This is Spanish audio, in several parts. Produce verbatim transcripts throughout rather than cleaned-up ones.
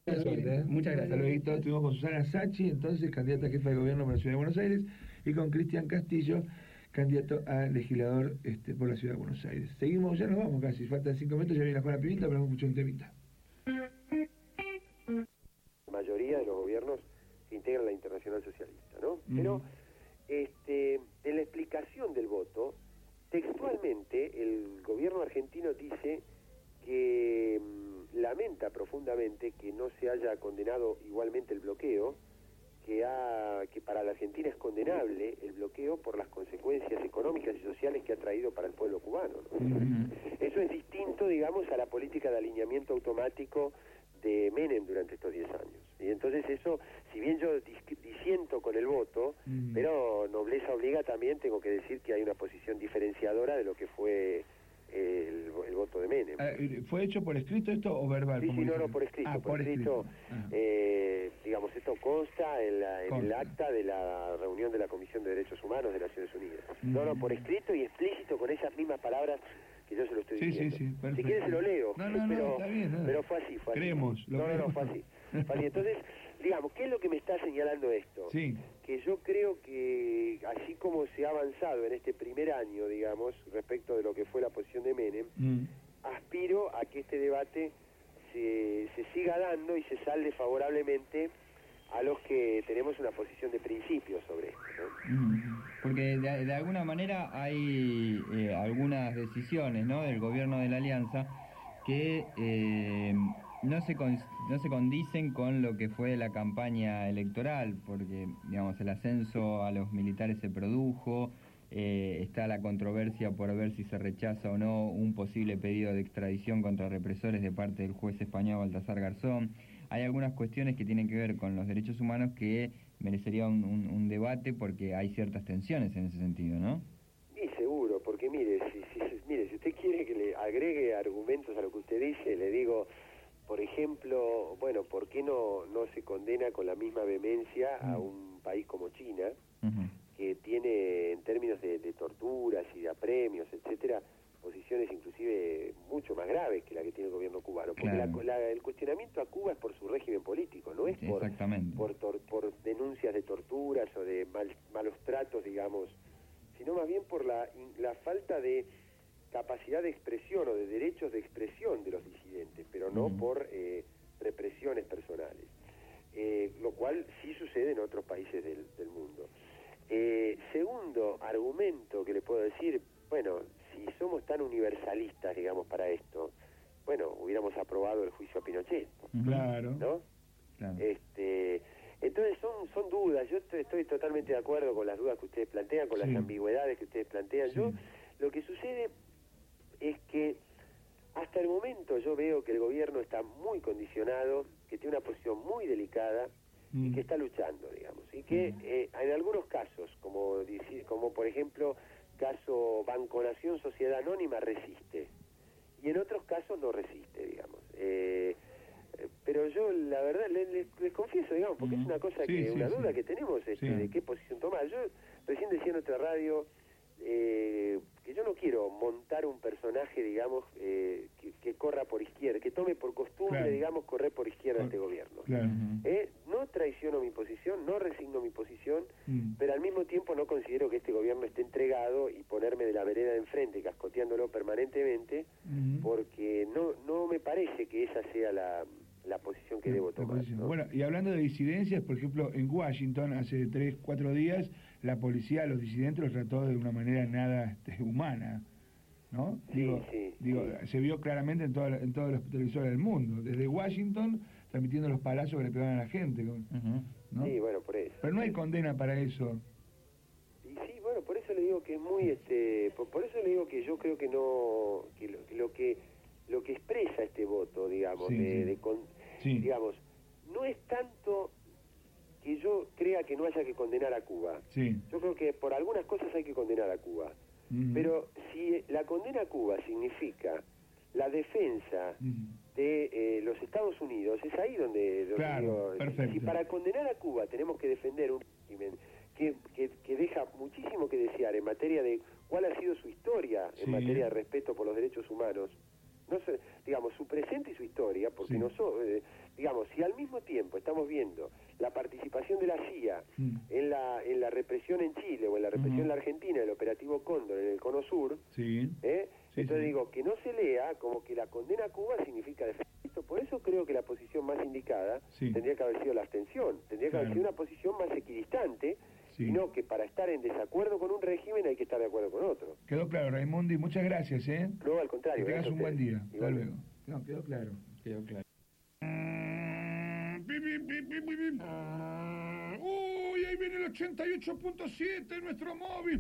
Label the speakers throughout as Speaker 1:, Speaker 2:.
Speaker 1: Suerte, ¿eh?
Speaker 2: Muchas gracias.
Speaker 1: Hasta luego. Estuvimos con Susana Sacchi, entonces candidata a jefa de gobierno para la Ciudad de Buenos Aires, y con Cristian Castillo, candidato a legislador este, por la Ciudad de Buenos Aires. Seguimos, ya nos vamos casi, faltan cinco minutos, ya viene la Juana Pimienta, pero vamos a escuchar un temita.
Speaker 3: La mayoría de los gobiernos que integran la Internacional Socialista, ¿no? Mm. Pero este, en la explicación del voto, textualmente el gobierno argentino dice que mmm, lamenta profundamente que no se haya condenado igualmente el bloqueo, que, ha, que para la Argentina es condenable el bloqueo por las consecuencias económicas y sociales que ha traído para el pueblo cubano, ¿no? Mm-hmm. Eso es distinto, digamos, a la política de alineamiento automático de Menem durante estos diez años. Y entonces eso, si bien yo dis- disiento con el voto, mm. pero nobleza obliga, también tengo que decir que hay una posición diferenciadora de lo que fue el, el voto de Menem.
Speaker 1: ¿Fue hecho por escrito esto o verbal?
Speaker 3: Sí, sí, no, no, por escrito.
Speaker 1: Ah,
Speaker 3: por,
Speaker 1: por
Speaker 3: escrito,
Speaker 1: escrito.
Speaker 3: Eh, digamos, esto consta en, la, en
Speaker 1: consta.
Speaker 3: el acta de la reunión de la Comisión de Derechos Humanos de Naciones Unidas. Mm. No, no, por escrito y explícito con esas mismas palabras que yo se lo estoy
Speaker 1: sí,
Speaker 3: diciendo.
Speaker 1: Sí, sí, perfecto.
Speaker 3: Si quieres se lo leo.
Speaker 1: No, no,
Speaker 3: pero,
Speaker 1: no, está bien. No.
Speaker 3: Pero fue así, fue así.
Speaker 1: Creemos.
Speaker 3: Lo no, no, no, fue así. Fue así. Entonces, digamos, ¿qué es lo que me está señalando esto?
Speaker 1: Sí.
Speaker 3: Que yo creo que, así como se ha avanzado en este primer año, digamos, respecto de lo que fue la posición de Menem, mm. aspiro a que este debate se, se siga dando y se salde favorablemente a los que tenemos una posición de principio sobre esto, ¿no?
Speaker 2: Porque de, de alguna manera hay eh, algunas decisiones, ¿no?, del gobierno de la Alianza que eh, no se con, no se condicen con lo que fue la campaña electoral, porque, digamos, el ascenso a los militares se produjo, eh, está la controversia por ver si se rechaza o no un posible pedido de extradición contra represores de parte del juez español Baltasar Garzón. Hay algunas cuestiones que tienen que ver con los derechos humanos que merecería un, un, un debate, porque hay ciertas tensiones en ese sentido, ¿no?
Speaker 3: Sí, seguro, porque mire, si, si, mire, si usted quiere que le agregue argumentos a lo que usted dice, le digo, por ejemplo, bueno, ¿por qué no, no se condena con la misma vehemencia a un país como China, uh-huh. que tiene, en términos de, de torturas y de apremios, etcétera, posiciones inclusive mucho más graves que la que tiene el gobierno cubano? Porque claro. la, la, el cuestionamiento a Cuba es por su régimen político, no es por, por, tor, por denuncias de torturas o de mal, malos tratos, digamos, sino más bien por la, la falta de capacidad de expresión o de derechos de expresión de los disidentes, pero no mm. por eh, represiones personales, eh, lo cual sí sucede en otros países del, del mundo. Eh, segundo argumento que le puedo decir, bueno, si somos tan universalistas, digamos, para esto, bueno, hubiéramos aprobado el juicio a Pinochet.
Speaker 1: Claro.
Speaker 3: ¿No?
Speaker 2: Claro.
Speaker 3: Este, entonces son son dudas, yo estoy, estoy totalmente de acuerdo con las dudas que ustedes plantean, con sí. las ambigüedades que ustedes plantean. Sí. Yo, lo que sucede es que hasta el momento yo veo que el gobierno está muy condicionado, que tiene una posición muy delicada, mm. y que está luchando, digamos, y que mm. eh, en algunos casos, como, como por ejemplo caso Banco Nación Sociedad Anónima, resiste, y en otros casos no resiste, digamos. Eh, pero yo la verdad les, les, les confieso, digamos, porque mm. es una cosa
Speaker 1: sí,
Speaker 3: que
Speaker 1: sí,
Speaker 3: una
Speaker 1: sí.
Speaker 3: duda que tenemos este, sí. de qué posición tomar. Yo recién decía en otra radio eh, que yo no quiero montar un personaje, digamos, eh, que, que corra por izquierda, que tome por costumbre, claro. digamos, correr por izquierda este gobierno.
Speaker 1: Claro.
Speaker 3: Eh, no traiciono mi posición, no resigno mi posición, mm. pero al mismo tiempo no considero que este gobierno esté entregado y ponerme de la vereda de enfrente, cascoteándolo permanentemente, mm. porque no no me parece que esa sea la, la posición que la, debo tomar, ¿no?
Speaker 1: Bueno, y hablando de disidencias, por ejemplo, en Washington hace tres, cuatro días, la policía a los disidentes los trató de una manera nada este, humana, ¿no?
Speaker 3: Sí,
Speaker 1: digo,
Speaker 3: sí,
Speaker 1: digo
Speaker 3: sí.
Speaker 1: Se vio claramente en, toda, en todos los televisores del mundo, desde Washington, transmitiendo los palazos que le pegaban a la gente, ¿no?
Speaker 3: Sí, bueno, por eso.
Speaker 1: Pero no hay condena para eso.
Speaker 3: Y sí, bueno, por eso le digo que es muy, este, por, por eso le digo que yo creo que no, que lo que lo que, lo que expresa este voto, digamos,
Speaker 1: sí,
Speaker 3: de,
Speaker 1: sí.
Speaker 3: de con,
Speaker 1: sí.
Speaker 3: digamos, no es tanto que yo crea que no haya que condenar a Cuba.
Speaker 1: Sí.
Speaker 3: Yo creo que por algunas cosas hay que condenar a Cuba. Uh-huh. Pero si la condena a Cuba significa la defensa uh-huh. de eh, los Estados Unidos, es ahí donde...
Speaker 1: Claro,
Speaker 3: digo,
Speaker 1: perfecto.
Speaker 3: Si para condenar a Cuba tenemos que defender un régimen que, que, que deja muchísimo que desear en materia de cuál ha sido su historia, sí. en materia de respeto por los derechos humanos, no sé, digamos, su presente y su historia, porque
Speaker 1: Sí.
Speaker 3: nosotros, eh, digamos, si al mismo tiempo estamos viendo la participación de la C I A
Speaker 1: Mm.
Speaker 3: en la en la represión en Chile o en la represión
Speaker 1: Ujú.
Speaker 3: en la Argentina, el operativo Cóndor en el Cono Sur,
Speaker 1: Sí.
Speaker 3: ¿eh?
Speaker 1: Sí,
Speaker 3: entonces
Speaker 1: sí.
Speaker 3: digo, que no se lea como que la condena a Cuba significa defender esto. Por eso creo que la posición más indicada
Speaker 1: Sí.
Speaker 3: tendría que haber sido la abstención, tendría que
Speaker 1: Claro.
Speaker 3: haber sido una posición más equidistante,
Speaker 1: Sí.
Speaker 3: y no que para estar en desacuerdo con un régimen hay que estar de acuerdo con otro.
Speaker 1: Quedó claro, Raimundi, muchas gracias, ¿eh?
Speaker 3: No, al contrario.
Speaker 1: Que tengas
Speaker 3: gracias a
Speaker 1: un buen
Speaker 3: ustedes.
Speaker 1: día. Hasta
Speaker 3: Igualmente.
Speaker 1: luego. No, quedó claro.
Speaker 2: Quedó claro.
Speaker 1: Uy, ahí viene el ochenta y ocho punto siete, nuestro móvil.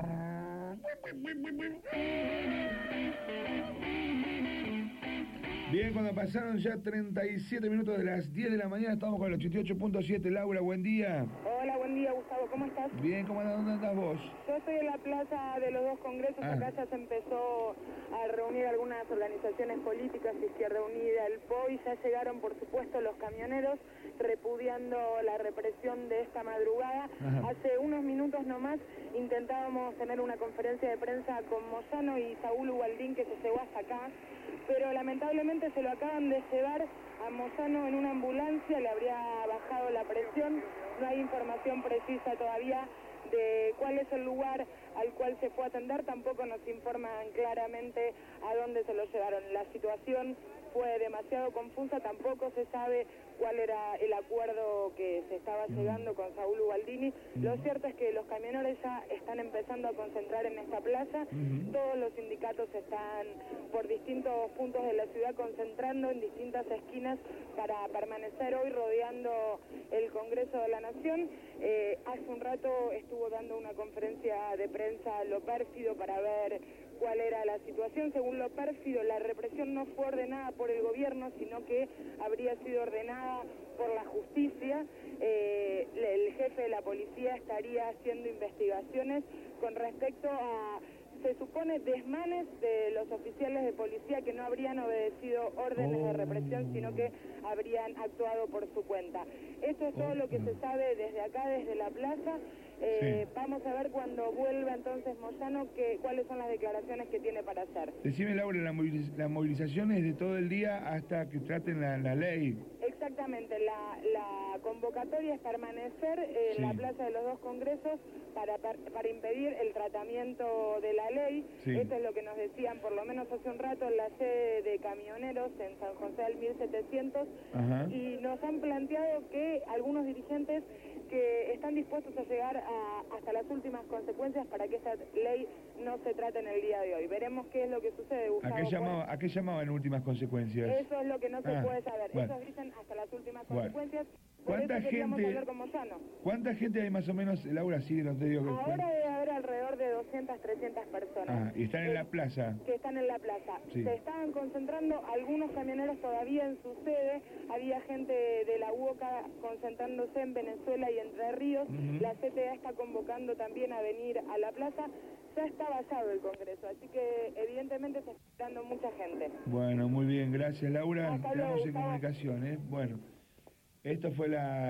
Speaker 1: Bien, cuando pasaron ya treinta y siete minutos de las diez de la mañana, estamos con el ochenta y ocho punto siete. Laura, buen día.
Speaker 4: Hola, buen día, Gustavo, ¿cómo estás?
Speaker 1: Bien, ¿cómo andas? ¿Dónde andás vos?
Speaker 4: Yo estoy en la plaza de los dos congresos,
Speaker 1: Ah.
Speaker 4: acá ya se empezó a reunir algunas organizaciones políticas, Izquierda Unida, el P O, y ya llegaron, por supuesto, los camioneros repudiando la represión de esta madrugada.
Speaker 1: Ajá.
Speaker 4: Hace unos minutos nomás intentábamos tener una conferencia de prensa con Moyano y Saúl Ubaldín, que se llegó hasta acá, pero lamentablemente se lo acaban de llevar a Moyano en una ambulancia, le habría bajado la presión, no hay información precisa todavía de cuál es el lugar al cual se fue a atender, tampoco nos informan claramente a dónde se lo llevaron. La situación fue demasiado confusa, tampoco se sabe cuál era el acuerdo que se estaba llegando con Saúl Ubaldini. Lo cierto es que los camioneros ya están empezando a concentrar en esta plaza,
Speaker 1: Ujú.
Speaker 4: todos los sindicatos están por distintos puntos de la ciudad concentrando en distintas esquinas para permanecer hoy rodeando el Congreso de la Nación. Eh, hace un rato estuvo dando una conferencia de prensa Lo Pérfido para ver cuál era la situación. Según Lo Pérfido, la represión no fue ordenada por el gobierno, sino que habría sido ordenada por la justicia. Eh, el jefe de la policía estaría haciendo investigaciones con respecto a, se supone, desmanes de los oficiales de policía que no habrían obedecido órdenes de represión, sino que habrían actuado por su cuenta. Esto es todo lo que se sabe desde acá, desde la plaza. Eh,
Speaker 1: Sí.
Speaker 4: Vamos a ver cuando vuelva entonces Moyano que, cuáles son las declaraciones que tiene para hacer.
Speaker 1: Decime, Laura, la, moviliz la movilización es de todo el día hasta que traten la, la ley.
Speaker 4: Exactamente, la, la convocatoria es permanecer en
Speaker 1: Sí.
Speaker 4: la Plaza de los Dos Congresos para, para, para impedir el tratamiento de la ley.
Speaker 1: Sí.
Speaker 4: Esto es lo que nos decían por lo menos hace un rato en la sede de camioneros en San José del mil setecientos.
Speaker 1: Ajá.
Speaker 4: Y nos han planteado que algunos dirigentes que están dispuestos a llegar a, hasta las últimas consecuencias para que esta ley no se trate en el día de hoy. Veremos qué es lo que sucede, Gustavo.
Speaker 1: ¿A qué, llamaba, ¿A qué llamaba en últimas consecuencias?
Speaker 4: Eso es lo que no se
Speaker 1: Ah,
Speaker 4: puede saber.
Speaker 1: bueno.
Speaker 4: Ellos dicen hasta las últimas
Speaker 1: Bueno.
Speaker 4: consecuencias. Por
Speaker 1: ¿Cuánta
Speaker 4: eso queríamos
Speaker 1: gente-
Speaker 4: hablar con Moyano.
Speaker 1: ¿Cuánta gente hay más o menos, Laura? Sí, no te digo que...
Speaker 4: Ahora debe haber alrededor de doscientas, trescientas personas.
Speaker 1: Ah, y están en
Speaker 4: Eh,
Speaker 1: la plaza.
Speaker 4: que están en la plaza.
Speaker 1: Sí.
Speaker 4: Se estaban concentrando algunos camioneros todavía en su sede, había gente de la U O C A concentrándose en Venezuela y Entre Ríos,
Speaker 1: Ujú.
Speaker 4: la C T A está convocando también a venir a la plaza, ya está vallado el Congreso, así que evidentemente se está esperando mucha gente.
Speaker 1: Bueno, muy bien, gracias, Laura.
Speaker 4: Hasta luego,
Speaker 1: Quedamos en
Speaker 4: Gustavo.
Speaker 1: comunicación, ¿eh? Bueno, esto fue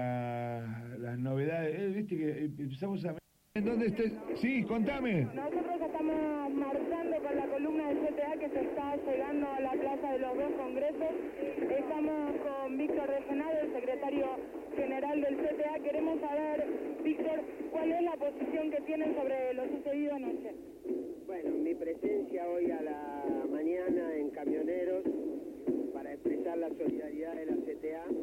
Speaker 1: la, las novedades. Eh, Viste que empezamos a... ¿En dónde estés? Sí, contame.
Speaker 4: Nosotros estamos marchando con la columna del C T A que se está llegando a la Plaza de los Dos Congresos. Estamos con Víctor Regenado, el secretario general del C T A. Queremos saber, Víctor, cuál es la posición que tienen sobre lo sucedido anoche.
Speaker 5: Bueno, mi presencia hoy a la mañana en Camioneros para expresar la solidaridad de la C T A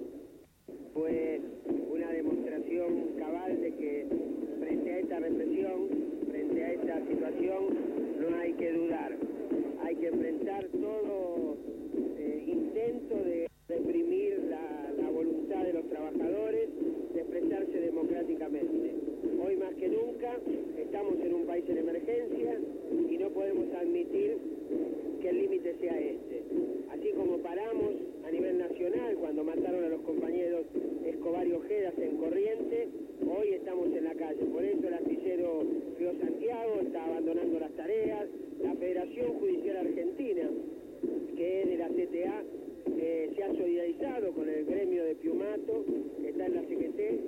Speaker 5: fue una demostración cabal de que frente a esta represión, frente a esta situación, no hay que dudar. Hay que enfrentar todo eh, intento de reprimir la, la voluntad de los trabajadores, de expresarse democráticamente. Hoy más que nunca estamos en un país en emergencia y no podemos admitir que el límite sea este. Así como paramos a nivel nacional cuando mataron a los compañeros Escobar y Ojedas en Corrientes, hoy estamos en la calle. Por eso el astillero Río Santiago está abandonando las tareas, la Federación Judicial Argentina, que es de la C T A, eh, se ha solidarizado con el gremio de Piumato, que está en la C G T,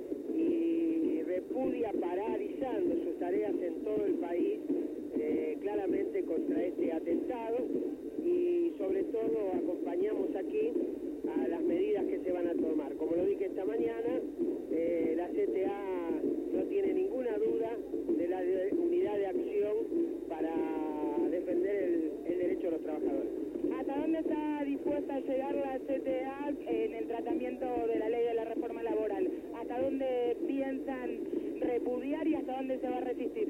Speaker 5: y repudia paralizando sus tareas en todo el país, eh, claramente contra este atentado, y sobre todo
Speaker 4: hasta llegar la C T A en el tratamiento de la ley de la reforma laboral. ¿Hasta dónde piensan repudiar y hasta dónde se va a resistir?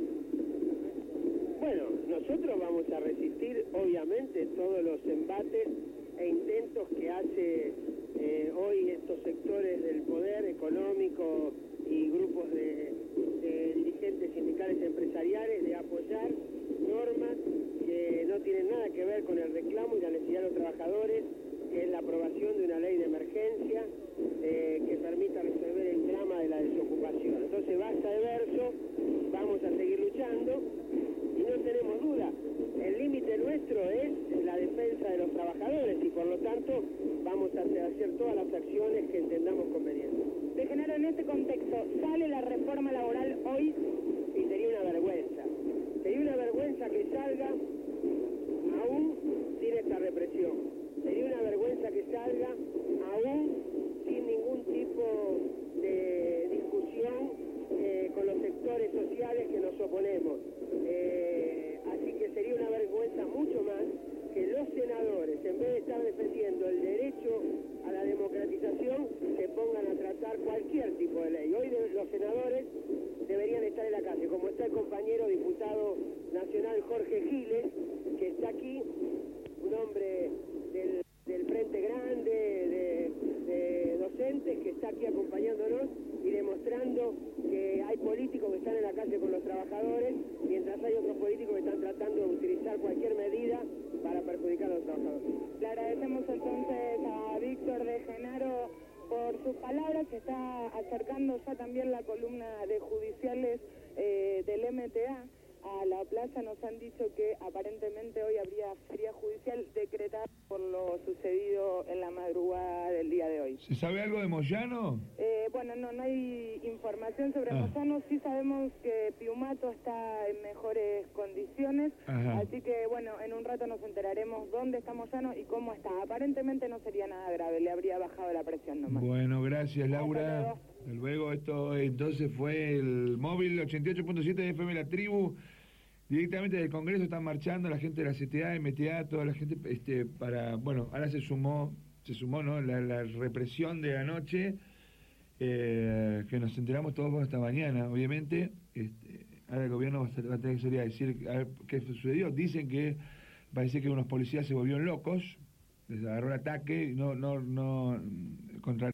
Speaker 5: Bueno, nosotros vamos a resistir, obviamente, todos los embates e intentos que hace eh, hoy estos sectores del poder económico y grupos de, de dirigentes sindicales y empresariales de apoyar normas que no tienen nada que ver con el reclamo y la necesidad de los trabajadores, que es la aprobación de una ley de emergencia eh, que permita resolver el drama de la desocupación. Entonces, basta de verso, vamos a seguir luchando y no tenemos duda. El límite nuestro es la defensa de los trabajadores y por lo tanto vamos a hacer todas las acciones que entendamos convenientes.
Speaker 4: De Genaro, en este contexto, ¿sale la reforma laboral hoy?
Speaker 5: Y sería una vergüenza. Sería una vergüenza que salga aún sin esta represión. Sería una vergüenza que salga aún sin ningún tipo de discusión eh, con los sectores sociales que nos oponemos. Eh, así que sería una vergüenza mucho más que los senadores, en vez de estar defendiendo el derecho a la democratización, se pongan a tratar cualquier tipo de ley. Hoy de, los senadores deberían estar en la calle, como está el compañero diputado nacional Jorge Giles, que está aquí, un hombre del, del Frente Grande, de, de docentes, que está aquí acompañándonos y demostrando que hay políticos que están en la calle con los trabajadores, mientras hay otros políticos que están tratando de utilizar cualquier medida para perjudicar a los trabajadores.
Speaker 4: Le agradecemos entonces a Víctor de Genaro por sus palabras. Se está acercando ya también la columna de judiciales eh, del M T A a la plaza. Nos han dicho que aparentemente hoy habría feria judicial decretada por lo sucedido en la madrugada del día de hoy.
Speaker 1: ¿Se sabe algo de Moyano?
Speaker 4: Eh, bueno, no, no hay información sobre
Speaker 1: Ah.
Speaker 4: Moyano. Sí sabemos que Piumato está en mejores condiciones.
Speaker 1: Ajá.
Speaker 4: Así que, bueno, en un rato nos enteraremos dónde está Moyano y cómo está. Aparentemente no sería nada grave, le habría bajado la presión nomás.
Speaker 1: Bueno, gracias,
Speaker 4: Hasta
Speaker 1: Laura.
Speaker 4: luego.
Speaker 1: Hasta luego. Esto entonces fue el móvil ochenta y ocho punto siete de F M La Tribu. Directamente del Congreso están marchando la gente de la C T A, M T A, toda la gente este para, bueno, ahora se sumó, se sumó, ¿no? La, la represión de anoche, eh, que nos enteramos todos esta mañana, obviamente. Este, ahora el gobierno va a, va a tener que salir a decir a ver qué sucedió. Dicen que parece que unos policías se volvieron locos, les agarró el ataque, no, no, no, contra